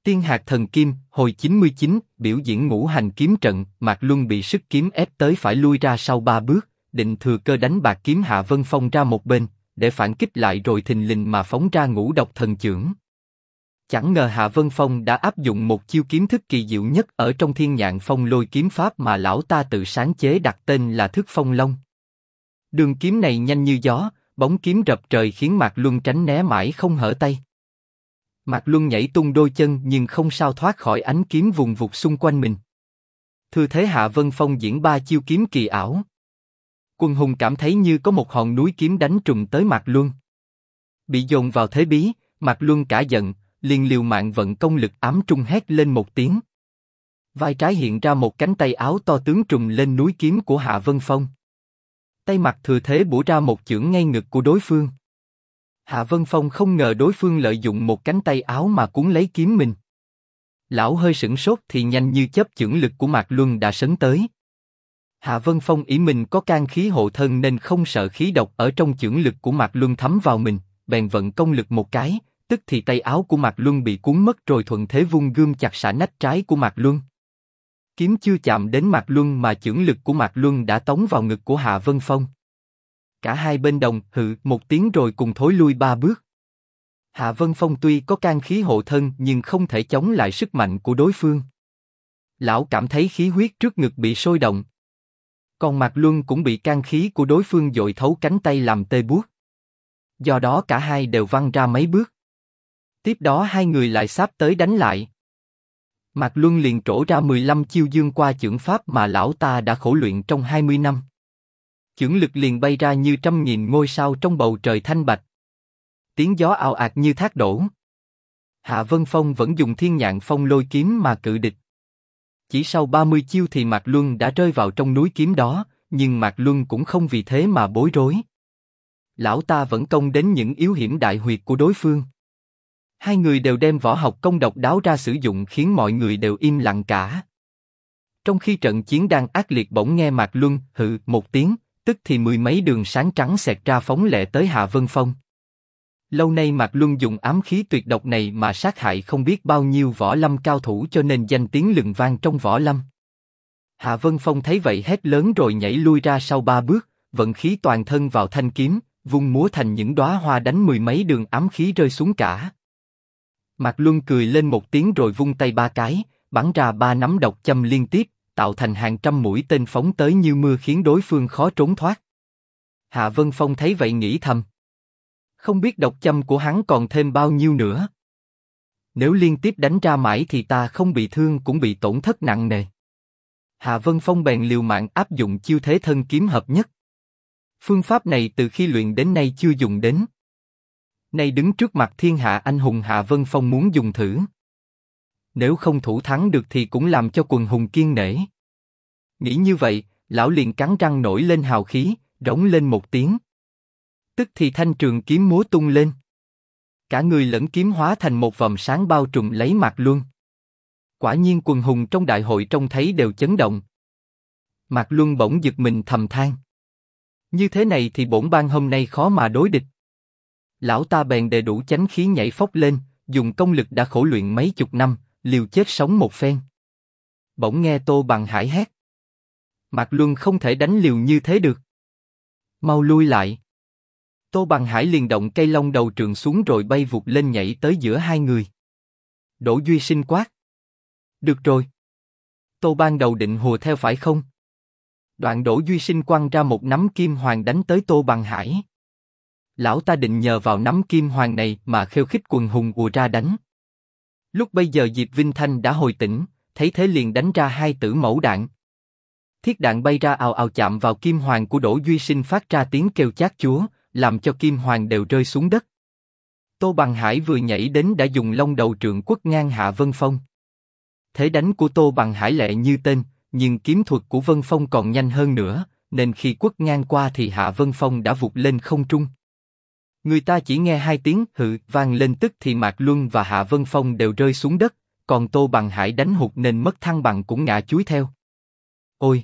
Tiên hạt thần kim, hồi 99, biểu diễn ngũ hành kiếm trận, Mạc Luân bị sức kiếm ép tới phải lui ra sau 3 bước, định thừa cơ đánh bạc kiếm Hạ Vân Phong ra một bên, để phản kích lại rồi thình lình mà phóng ra ngũ độc thần chưởng. Chẳng ngờ Hạ Vân Phong đã áp dụng một chiêu kiếm thức kỳ diệu nhất ở trong Thiên Nhạn Phong Lôi kiếm pháp mà lão ta tự sáng chế, đặt tên là Thức Phong Long. Đường kiếm này nhanh như gió, bóng kiếm rập trời khiến Mạc Luân tránh né mãi không hở tay. Mạc Luân nhảy tung đôi chân nhưng không sao thoát khỏi ánh kiếm vùng vụt xung quanh mình. Thừa thế Hạ Vân Phong diễn 3 chiêu kiếm kỳ ảo. Quần hùng cảm thấy như có một hòn núi kiếm đánh trùm tới Mạc Luân. Bị dồn vào thế bí, Mạc Luân cả giận, liền liều mạng vận công lực ám trung hét lên một tiếng. Vai trái hiện ra một cánh tay áo to tướng trùm lên núi kiếm của Hạ Vân Phong. Tay mặt thừa thế bổ ra một chưởng ngay ngực của đối phương. Hạ Vân Phong không ngờ đối phương lợi dụng một cánh tay áo mà cuốn lấy kiếm mình. Lão hơi sửng sốt thì nhanh như chớp chưởng lực của Mạc Luân đã sấn tới. Hạ Vân Phong ý mình có can khí hộ thân nên không sợ khí độc ở trong chưởng lực của Mạc Luân thấm vào mình, bèn vận công lực một cái, tức thì tay áo của Mạc Luân bị cuốn mất rồi thuận thế vung gươm chặt xả nách trái của Mạc Luân. Kiếm chưa chạm đến Mạc Luân mà chưởng lực của Mạc Luân đã tống vào ngực của Hạ Vân Phong. Cả hai bên đồng hự một tiếng rồi cùng thối lui 3 bước. Hạ Vân Phong tuy có can khí hộ thân nhưng không thể chống lại sức mạnh của đối phương. Lão cảm thấy khí huyết trước ngực bị sôi động. Còn Mạc Luân cũng bị can khí của đối phương dội thấu cánh tay làm tê buốt. Do đó cả hai đều văng ra mấy bước. Tiếp đó hai người lại xáp tới đánh lại. Mạc Luân liền trổ ra 15 chiêu dương qua chưởng pháp mà lão ta đã khổ luyện trong 20 năm. Chưởng lực liền bay ra như trăm nghìn ngôi sao trong bầu trời thanh bạch. Tiếng gió ào ạt như thác đổ. Hạ Vân Phong vẫn dùng Thiên Nhạn Phong Lôi kiếm mà cự địch. Chỉ sau 30 chiêu thì Mạc Luân đã rơi vào trong núi kiếm đó, nhưng Mạc Luân cũng không vì thế mà bối rối. Lão ta vẫn công đến những yếu hiểm đại huyệt của đối phương. Hai người đều đem võ học công độc đáo ra sử dụng khiến mọi người đều im lặng cả. Trong khi trận chiến đang ác liệt bỗng nghe Mạc Luân hự một tiếng, tức thì mười mấy đường sáng trắng xẹt ra phóng lẹ tới Hạ Vân Phong. Lâu nay Mạc Luân dùng ám khí tuyệt độc này mà sát hại không biết bao nhiêu võ lâm cao thủ cho nên danh tiếng lừng vang trong võ lâm. Hạ Vân Phong thấy vậy hét lớn rồi nhảy lui ra sau 3 bước, vận khí toàn thân vào thanh kiếm, vung múa thành những đóa hoa đánh mười mấy đường ám khí rơi xuống cả. Mạc Luân cười lên một tiếng rồi vung tay 3 cái, bắn ra 3 nắm độc châm liên tiếp, tạo thành hàng trăm mũi tên phóng tới như mưa khiến đối phương khó trốn thoát. Hạ Vân Phong thấy vậy nghĩ thầm. Không biết độc châm của hắn còn thêm bao nhiêu nữa. Nếu liên tiếp đánh ra mãi thì ta không bị thương cũng bị tổn thất nặng nề. Hạ Vân Phong bèn liều mạng áp dụng chiêu thế thân kiếm hợp nhất. Phương pháp này từ khi luyện đến nay chưa dùng đến. Nay đứng trước mặt thiên hạ anh hùng Hạ Vân Phong muốn dùng thử. Nếu không thủ thắng được thì cũng làm cho quần hùng kiêng nể. Nghĩ như vậy, lão liền cắn răng nổi lên hào khí, rống lên một tiếng. Tức thì thanh trường kiếm múa tung lên. Cả người lẫn kiếm hóa thành một vòng sáng bao trùm lấy Mạc Luân. Quả nhiên quần hùng trong đại hội trông thấy đều chấn động. Mạc Luân bỗng giật mình thầm than. Như thế này thì bổn bang hôm nay khó mà đối địch. Lão ta bèn đề đủ chánh khí nhảy phóc lên, dùng công lực đã khổ luyện mấy chục năm, liều chết sống một phen. Bỗng nghe Tô Bằng Hải hét. Mạc Luân không thể đánh liều như thế được. Mau lui lại. Tô Bằng Hải liền động cây long đầu trường xuống rồi bay vụt lên nhảy tới giữa hai người. Đỗ Duy Sinh quát. Được rồi. Tô ban đầu định hùa theo phải không? Đoạn Đỗ Duy Sinh quăng ra một nắm kim hoàng đánh tới Tô Bằng Hải. Lão ta định nhờ vào nắm kim hoàng này mà khiêu khích quần hùng ùa ra đánh. Lúc bây giờ Diệp Vinh Thanh đã hồi tỉnh, thấy thế liền đánh ra 2 tử mẫu đạn. Thiết đạn bay ra ào ào chạm vào kim hoàng của Đỗ Duy Sinh phát ra tiếng kêu chát chúa, làm cho kim hoàng đều rơi xuống đất. Tô Bằng Hải vừa nhảy đến đã dùng long đầu trượng quất ngang Hạ Vân Phong. Thế đánh của Tô Bằng Hải lẹ như tên, nhưng kiếm thuật của Vân Phong còn nhanh hơn nữa, nên khi quất ngang qua thì Hạ Vân Phong đã vụt lên không trung. Người ta chỉ nghe 2 tiếng hự vang lên tức thì Mạc Luân và Hạ Vân Phong đều rơi xuống đất, còn Tô Bằng Hải đánh hụt nên mất thăng bằng cũng ngã chúi theo. Ôi!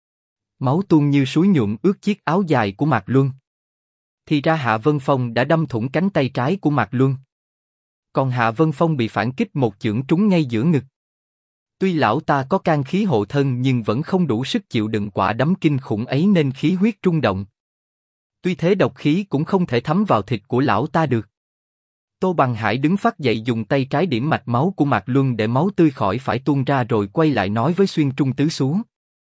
Máu tuôn như suối nhuộm ướt chiếc áo dài của Mạc Luân. Thì ra Hạ Vân Phong đã đâm thủng cánh tay trái của Mạc Luân. Còn Hạ Vân Phong bị phản kích một chưởng trúng ngay giữa ngực. Tuy lão ta có can khí hộ thân nhưng vẫn không đủ sức chịu đựng quả đấm kinh khủng ấy nên khí huyết rung động. Tuy thế độc khí cũng không thể thấm vào thịt của lão ta được. Tô Bằng Hải đứng phắt dậy dùng tay trái điểm mạch máu của Mạc Luân để máu tươi khỏi phải tuôn ra rồi quay lại nói với Xuyên Trung Tứ Xú.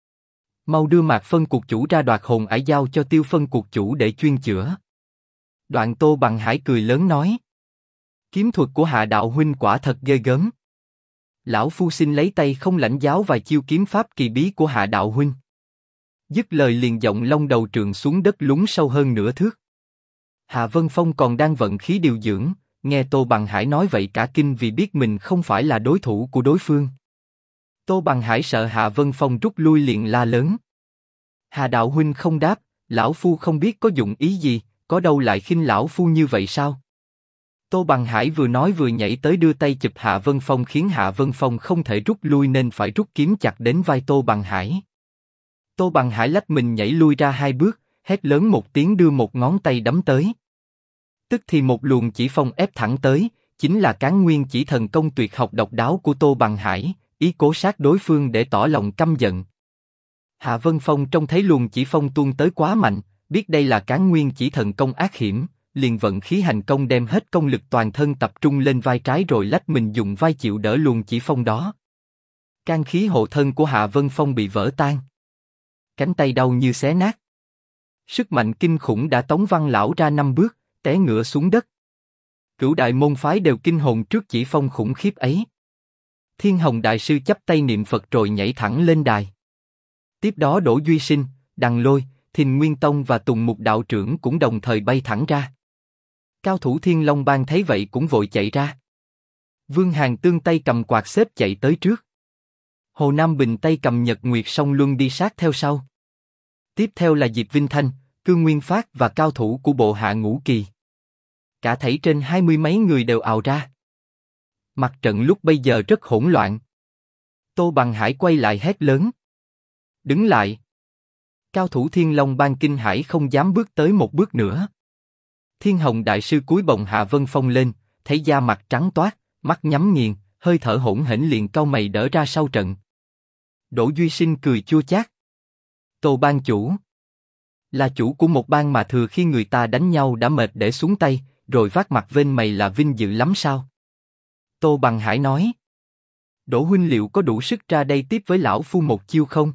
Mau đưa Mạc Phân Cuộc Chủ ra đoạt hồn ải giao cho Tiêu Phân Cuộc Chủ để chuyên chữa. Đoạn Tô Bằng Hải cười lớn nói. Kiếm thuật của Hạ đạo huynh quả thật ghê gớm. Lão phu xin lấy tay không lãnh giáo vài chiêu kiếm pháp kỳ bí của Hạ đạo huynh. Dứt lời liền giọng long đầu trường xuống đất lún sâu hơn nửa thước. Hạ Vân Phong còn đang vận khí điều dưỡng, nghe Tô Bằng Hải nói vậy cả kinh vì biết mình không phải là đối thủ của đối phương. Tô Bằng Hải sợ Hạ Vân Phong rút lui liền la lớn. Hạ đạo huynh không đáp, lão phu không biết có dụng ý gì, có đâu lại khinh lão phu như vậy sao? Tô Bằng Hải vừa nói vừa nhảy tới đưa tay chụp Hạ Vân Phong khiến Hạ Vân Phong không thể rút lui nên phải rút kiếm chặt đến vai Tô Bằng Hải. Tô Bằng Hải lách mình nhảy lui ra 2 bước, hét lớn một tiếng đưa một ngón tay đấm tới. Tức thì một luồng chỉ phong ép thẳng tới, chính là Cán Nguyên Chỉ thần công tuyệt học độc đáo của Tô Bằng Hải, ý cố sát đối phương để tỏ lòng căm giận. Hạ Vân Phong trông thấy luồng chỉ phong tuôn tới quá mạnh, biết đây là Cán Nguyên Chỉ thần công ác hiểm, liền vận khí hành công đem hết công lực toàn thân tập trung lên vai trái rồi lách mình dùng vai chịu đỡ luồng chỉ phong đó. Can khí hộ thân của Hạ Vân Phong bị vỡ tan. Cánh tay đau như xé nát. Sức mạnh kinh khủng đã tống văn lão ra 5 bước, té ngửa xuống đất. Cửu đại môn phái đều kinh hồn trước chỉ phong khủng khiếp ấy. Thiên Hồng Đại Sư chắp tay niệm Phật rồi nhảy thẳng lên đài. Tiếp đó Đỗ Duy Sinh, Đằng Lôi, Thìn Nguyên Tông và Tùng Mục Đạo Trưởng cũng đồng thời bay thẳng ra. Cao thủ Thiên Long Bang thấy vậy cũng vội chạy ra. Vương Hàn Tương tay cầm quạt xếp chạy tới trước. Hồ Nam Bình tay cầm Nhật Nguyệt Song Luân đi sát theo sau. Tiếp theo là Diệp Vinh Thanh, Cương Nguyên Phát và cao thủ của bộ hạ Ngũ Kỳ. Cả thảy trên 20 mấy người đều ào ra. Mặt trận lúc bây giờ rất hỗn loạn. Tô Bằng Hải quay lại hét lớn. Đứng lại. Cao thủ Thiên Long Bang kinh hãi không dám bước tới một bước nữa. Thiên Hồng Đại Sư cúi bồng Hạ Vân Phong lên, thấy da mặt trắng toát, mắt nhắm nghiền, hơi thở hỗn hển liền cau mày đỡ ra sau trận. Đỗ Duy Sinh cười chua chát. Tô Bang chủ. Là chủ của một bang mà thừa khi người ta đánh nhau đã mệt để xuống tay, rồi vác mặt vênh mày là vinh dự lắm sao? Tô Bằng Hải nói. Đỗ huynh liệu có đủ sức ra đây tiếp với lão phu một chiêu không?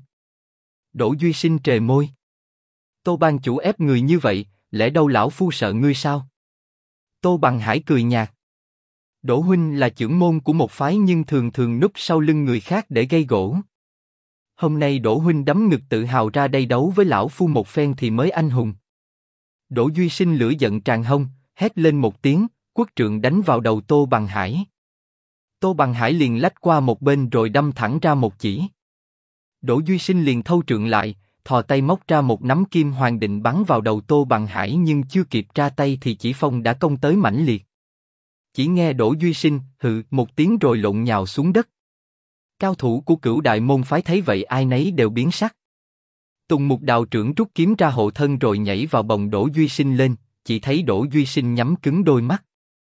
Đỗ Duy Sinh trề môi. Tô Bang chủ ép người như vậy, lẽ đâu lão phu sợ ngươi sao? Tô Bằng Hải cười nhạt. Đỗ huynh là trưởng môn của một phái nhưng thường thường núp sau lưng người khác để gây gổ. Hôm nay Đỗ huynh đấm ngực tự hào ra đây đấu với lão phu một phen thì mới anh hùng. Đỗ Duy Sinh lửa giận tràn hông, hét lên một tiếng, quốc trượng đánh vào đầu Tô Bằng Hải. Tô Bằng Hải liền lách qua một bên rồi đâm thẳng ra một chỉ. Đỗ Duy Sinh liền thâu trượng lại, thò tay móc ra một nắm kim hoàng định bắn vào đầu Tô Bằng Hải nhưng chưa kịp ra tay thì chỉ phong đã công tới mãnh liệt. Chỉ nghe Đỗ Duy Sinh hừ một tiếng rồi lộn nhào xuống đất. Cao thủ của Cửu đại môn phái thấy vậy ai nấy đều biến sắc. Tùng Mục Đạo Trưởng rút kiếm ra hộ thân rồi nhảy vào bồng Đỗ Duy Sinh lên, chỉ thấy Đỗ Duy Sinh nhắm cứng đôi mắt.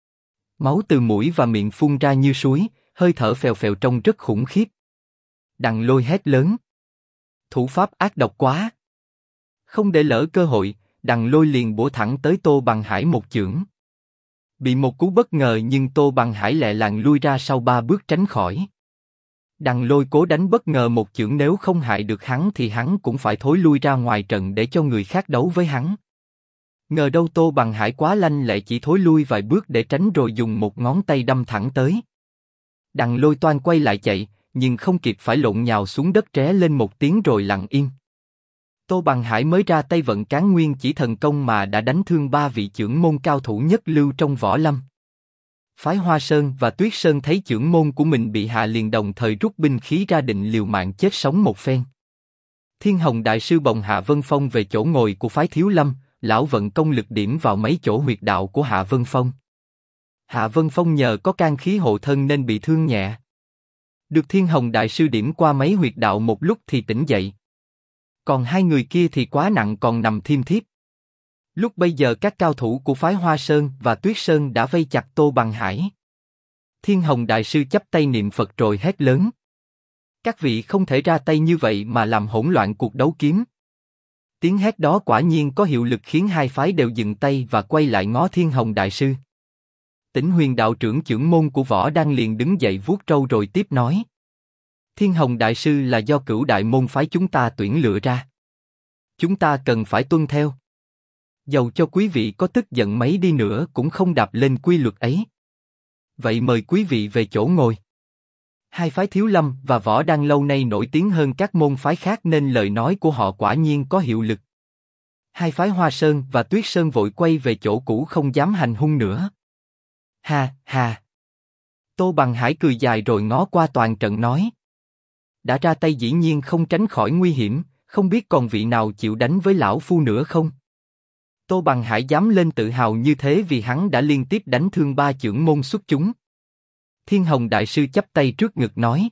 Máu từ mũi và miệng phun ra như suối, hơi thở phèo phèo trông rất khủng khiếp. Đằng Lôi hét lớn. Thủ pháp ác độc quá. Không để lỡ cơ hội, Đằng Lôi liền bổ thẳng tới Tô Bằng Hải một chưởng. Bị một cú bất ngờ nhưng Tô Bằng Hải lẹ làng lui ra sau 3 bước tránh khỏi. Đằng Lôi cố đánh bất ngờ một chưởng nếu không hại được hắn thì hắn cũng phải thối lui ra ngoài trận để cho người khác đấu với hắn. Ngờ đâu Tô Bằng Hải quá lanh lẹ chỉ thối lui vài bước để tránh rồi dùng một ngón tay đâm thẳng tới. Đằng Lôi toan quay lại chạy, nhưng không kịp phải lộn nhào xuống đất ré lên một tiếng rồi lặng im. Tô Bằng Hải mới ra tay vận Cán Nguyên Chỉ thần công mà đã đánh thương 3 vị chưởng môn cao thủ nhất lưu trong võ lâm. Phái Hoa Sơn và Tuyết Sơn thấy chưởng môn của mình bị hạ liền đồng thời rút binh khí ra định liều mạng chết sống một phen. Thiên Hồng Đại Sư bồng Hạ Vân Phong về chỗ ngồi của phái Thiếu Lâm, lão vận công lực điểm vào mấy chỗ huyệt đạo của Hạ Vân Phong. Hạ Vân Phong nhờ có can khí hộ thân nên bị thương nhẹ. Được Thiên Hồng Đại Sư điểm qua mấy huyệt đạo một lúc thì tỉnh dậy. Còn 2 người kia thì quá nặng còn nằm thiêm thiếp. Lúc bây giờ các cao thủ của phái Hoa Sơn và Tuyết Sơn đã vây chặt Tô Bằng Hải. Thiên Hồng Đại Sư chắp tay niệm Phật rồi hét lớn. Các vị không thể ra tay như vậy mà làm hỗn loạn cuộc đấu kiếm. Tiếng hét đó quả nhiên có hiệu lực khiến hai phái đều dừng tay và quay lại ngó Thiên Hồng Đại Sư. Tĩnh Huyền đạo trưởng chưởng môn của Võ Đăng liền đứng dậy vuốt râu rồi tiếp nói. Thiên Hồng Đại Sư là do Cửu Đại môn phái chúng ta tuyển lựa ra. Chúng ta cần phải tuân theo. Dầu cho quý vị có tức giận mấy đi nữa cũng không đạp lên quy luật ấy. Vậy mời quý vị về chỗ ngồi. Hai phái Thiếu Lâm và Võ Đăng lâu nay nổi tiếng hơn các môn phái khác nên lời nói của họ quả nhiên có hiệu lực. Hai phái Hoa Sơn và Tuyết Sơn vội quay về chỗ cũ không dám hành hung nữa. Ha ha. Tô Bằng Hải cười dài rồi ngó qua toàn trận nói. Đã ra tay dĩ nhiên không tránh khỏi nguy hiểm, không biết còn vị nào chịu đánh với lão phu nữa không? Tô Bằng Hải dám lên tự hào như thế vì hắn đã liên tiếp đánh thương 3 chưởng môn xuất chúng. Thiên Hồng Đại Sư chắp tay trước ngực nói.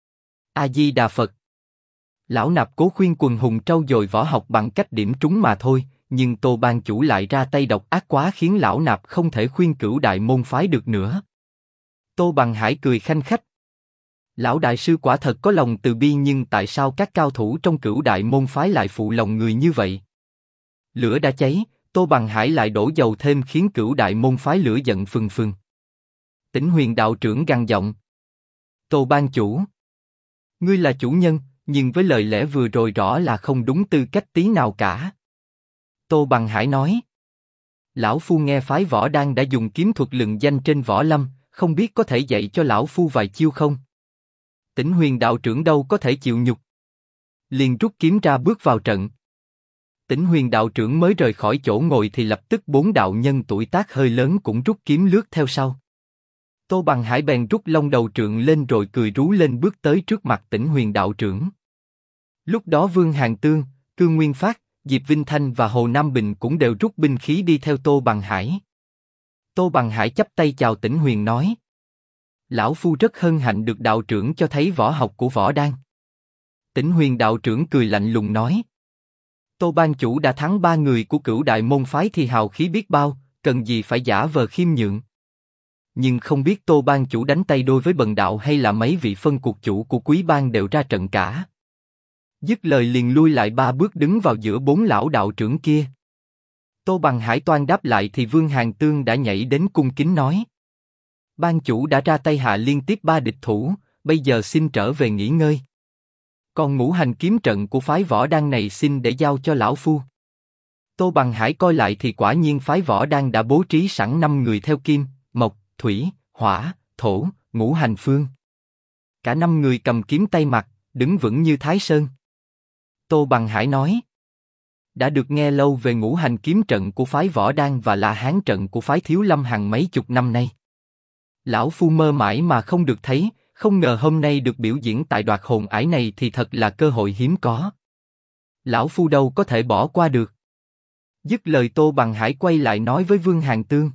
A Di Đà Phật. Lão nạp cố khuyên quần hùng trau dồi võ học bằng cách điểm trúng mà thôi, nhưng Tô ban chủ lại ra tay độc ác quá khiến lão nạp không thể khuyên Cửu Đại môn phái được nữa. Tô Bằng Hải cười khanh khách. Lão Đại Sư quả thật có lòng từ bi, nhưng tại sao các cao thủ trong Cửu Đại môn phái lại phụ lòng người như vậy? Lửa đã cháy, Tô Bằng Hải lại đổ dầu thêm khiến Cửu Đại môn phái lửa giận phừng phừng. Tĩnh Huyền đạo trưởng gằn giọng. Tô ban chủ. Ngươi là chủ nhân, nhưng với lời lẽ vừa rồi rõ là không đúng tư cách tí nào cả. Tô Bằng Hải nói. Lão phu nghe phái Võ Đăng đã dùng kiếm thuật lừng danh trên võ lâm, không biết có thể dạy cho lão phu vài chiêu không? Tĩnh Huyền đạo trưởng đâu có thể chịu nhục. Liền rút kiếm ra bước vào trận. Tĩnh Huyền đạo trưởng mới rời khỏi chỗ ngồi thì lập tức 4 đạo nhân tuổi tác hơi lớn cũng rút kiếm lướt theo sau. Tô Bằng Hải bèn rút long đầu trượng lên rồi cười rú lên bước tới trước mặt Tĩnh Huyền đạo trưởng. Lúc đó Vương Hàn Tương, Cương Nguyên Phát, Diệp Vinh Thanh và Hồ Nam Bình cũng đều rút binh khí đi theo Tô Bằng Hải. Tô Bằng Hải chắp tay chào Tĩnh Huyền nói. Lão phu rất hân hạnh được đạo trưởng cho thấy võ học của Võ Đăng. Tĩnh Huyền đạo trưởng cười lạnh lùng nói. Tô ban chủ đã thắng 3 người của Cửu Đại môn phái thì hào khí biết bao, cần gì phải giả vờ khiêm nhượng. Nhưng không biết Tô ban chủ đánh tay đôi với Bần đạo hay là mấy vị phân cuộc chủ của Quý bang đều ra trận cả. Dứt lời liền lui lại 3 bước đứng vào giữa 4 lão đạo trưởng kia. Tô Bằng Hải toan đáp lại thì Vương Hàn Tương đã nhảy đến cung kính nói. Ban chủ đã ra tay hạ liên tiếp 3 địch thủ, bây giờ xin trở về nghỉ ngơi. Còn ngũ hành kiếm trận của phái Võ Đăng này xin để giao cho lão phu. Tô Bằng Hải coi lại thì quả nhiên phái Võ Đăng đã bố trí sẵn 5 người theo kim, mộc, thủy, hỏa, thổ, ngũ hành phương. Cả 5 người cầm kiếm tay mặt, đứng vững như Thái Sơn. Tô Bằng Hải nói. Đã được nghe lâu về ngũ hành kiếm trận của phái Võ Đăng và La Hán trận của phái Thiếu Lâm hàng mấy chục năm nay. Lão phu mơ mãi mà không được thấy, không ngờ hôm nay được biểu diễn tại Đoạt Hồn Ải này thì thật là cơ hội hiếm có. Lão phu đâu có thể bỏ qua được. Dứt lời Tô Bằng Hải quay lại nói với Vương Hàn Tương.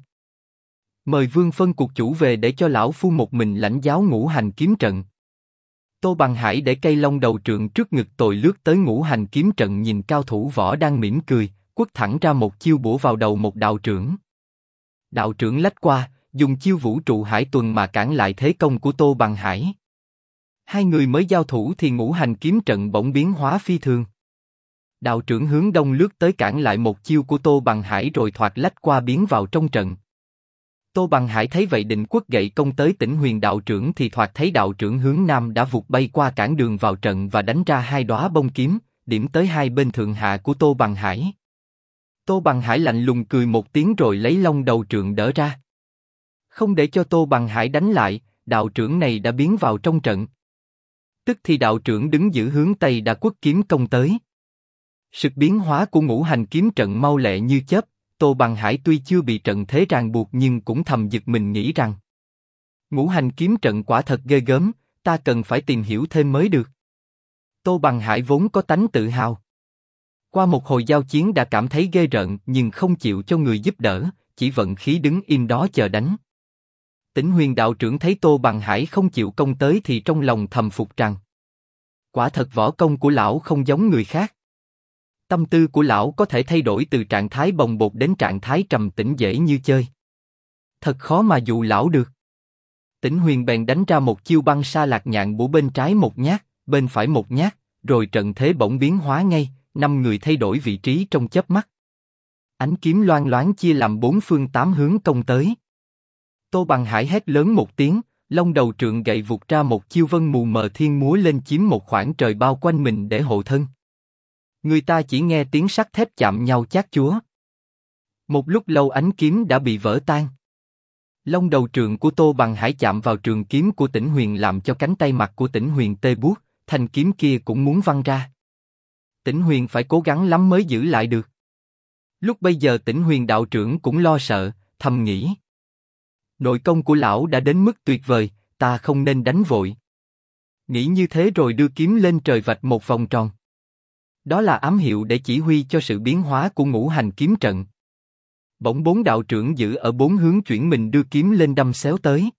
Mời Vương phân cuộc chủ về để cho lão phu một mình lãnh giáo ngũ hành kiếm trận. Tô Bằng Hải để cây long đầu trượng trước ngực tồi lướt tới ngũ hành kiếm trận, nhìn cao thủ Võ đang mỉm cười, quất thẳng ra một chiêu bổ vào đầu một đạo trưởng. Đạo trưởng lách qua, dùng chiêu vũ trụ hải tuần mà cản lại thế công của Tô Bằng Hải. Hai người mới giao thủ thì ngũ hành kiếm trận bỗng biến hóa phi thường. Đạo trưởng hướng đông lướt tới cản lại một chiêu của Tô Bằng Hải rồi thoạt lách qua biến vào trong trận. Tô Bằng Hải thấy vậy định quất gậy công tới Tĩnh Huyền đạo trưởng thì thoạt thấy đạo trưởng hướng nam đã vụt bay qua cản đường vào trận và đánh ra 2 đóa bông kiếm, điểm tới hai bên thượng hạ của Tô Bằng Hải. Tô Bằng Hải lạnh lùng cười một tiếng rồi lấy long đầu trượng đỡ ra. Không để cho Tô Bằng Hải đánh lại, đạo trưởng này đã biến vào trong trận. Tức thì đạo trưởng đứng giữ hướng tây đã quất kiếm công tới. Sự biến hóa của ngũ hành kiếm trận mau lẹ như chớp. Tô Bằng Hải tuy chưa bị trận thế ràng buộc nhưng cũng thầm giật mình nghĩ rằng ngũ hành kiếm trận quả thật ghê gớm, ta cần phải tìm hiểu thêm mới được. Tô Bằng Hải vốn có tánh tự hào. Qua một hồi giao chiến đã cảm thấy ghê rợn nhưng không chịu cho người giúp đỡ, chỉ vận khí đứng im đó chờ đánh. Tĩnh Huyền đạo trưởng thấy Tô Bằng Hải không chịu công tới thì trong lòng thầm phục rằng quả thật võ công của lão không giống người khác. Tâm tư của lão có thể thay đổi từ trạng thái bồng bột đến trạng thái trầm tĩnh dễ như chơi. Thật khó mà dụ lão được. Tĩnh Huyền bèn đánh ra một chiêu băng sa lạc nhạn bổ bên trái một nhát, bên phải một nhát, rồi trận thế bỗng biến hóa ngay, 5 người thay đổi vị trí trong chớp mắt. Ánh kiếm loang loáng chia làm 4 phương 8 hướng công tới. Tô Bằng Hải hét lớn một tiếng, long đầu trượng gậy vụt ra một chiêu vân mù mờ thiên múa lên chiếm một khoảng trời bao quanh mình để hộ thân. Người ta chỉ nghe tiếng sắt thép chạm nhau chát chúa. Một lúc lâu ánh kiếm đã bị vỡ tan. Long đầu trượng của Tô Bằng Hải chạm vào trường kiếm của Tĩnh Huyền làm cho cánh tay mặt của Tĩnh Huyền tê buốt, thanh kiếm kia cũng muốn văng ra. Tĩnh Huyền phải cố gắng lắm mới giữ lại được. Lúc bây giờ Tĩnh Huyền đạo trưởng cũng lo sợ, thầm nghĩ. Nội công của lão đã đến mức tuyệt vời, ta không nên đánh vội. Nghĩ như thế rồi đưa kiếm lên trời vạch một vòng tròn. Đó là ám hiệu để chỉ huy cho sự biến hóa của ngũ hành kiếm trận. Bỗng 4 đạo trưởng giữ ở 4 hướng chuyển mình đưa kiếm lên đâm xéo tới.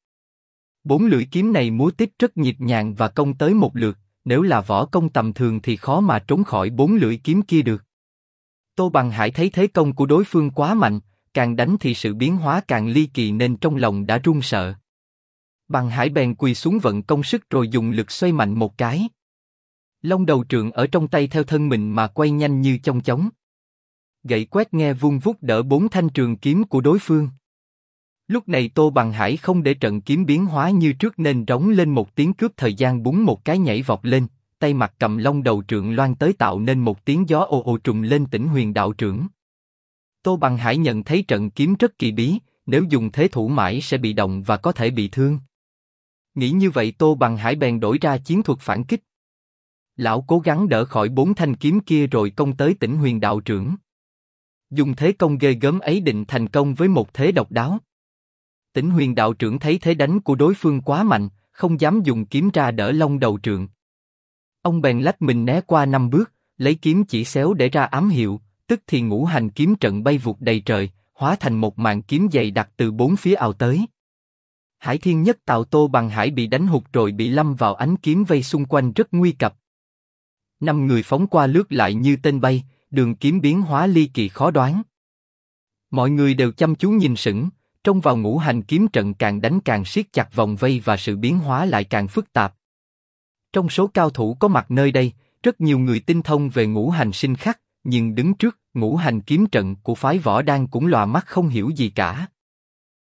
4 lưỡi kiếm này múa tít rất nhịp nhàng và công tới một lượt, nếu là võ công tầm thường thì khó mà trốn khỏi 4 lưỡi kiếm kia được. Tô Bằng Hải thấy thế công của đối phương quá mạnh, càng đánh thì sự biến hóa càng ly kỳ nên trong lòng đã run sợ. Bằng Hải bèn quỳ xuống vận công sức rồi dùng lực xoay mạnh một cái. Long đầu trượng ở trong tay theo thân mình mà quay nhanh như chong chóng. Gậy quét nghe vung vút đỡ 4 thanh trường kiếm của đối phương. Lúc này Tô Bằng Hải không để trận kiếm biến hóa như trước nên rống lên một tiếng cướp thời gian, búng một cái nhảy vọt lên, tay mặt cầm long đầu trượng loan tới tạo nên một tiếng gió ồ ồ trùng lên Tĩnh Huyền đạo trưởng. Tô Bằng Hải nhận thấy trận kiếm rất kỳ bí, nếu dùng thế thủ mãi sẽ bị động và có thể bị thương. Nghĩ như vậy Tô Bằng Hải bèn đổi ra chiến thuật phản kích. Lão cố gắng đỡ khỏi 4 thanh kiếm kia rồi công tới Tĩnh Huyền đạo trưởng. Dùng thế công ghê gớm ấy định thành công với một thế độc đáo. Tĩnh Huyền đạo trưởng thấy thế đánh của đối phương quá mạnh, không dám dùng kiếm ra đỡ long đầu trượng. Ông bèn lách mình né qua 5 bước, lấy kiếm chỉ xéo để ra ám hiệu, tức thì ngũ hành kiếm trận bay vụt đầy trời, hóa thành một màn kiếm dày đặc từ 4 phía ào tới. Hải Thiên Nhất Tào Tô Bằng Hải bị đánh hụt rồi bị lâm vào ánh kiếm vây xung quanh rất nguy cập. 5 người phóng qua lướt lại như tên bay, đường kiếm biến hóa ly kỳ khó đoán. Mọi người đều chăm chú nhìn sững, trông vào ngũ hành kiếm trận càng đánh càng siết chặt vòng vây và sự biến hóa lại càng phức tạp. Trong số cao thủ có mặt nơi đây, rất nhiều người tinh thông về ngũ hành sinh khắc, nhưng đứng trước ngũ hành kiếm trận của phái Võ Đan cũng lòa mắt không hiểu gì cả.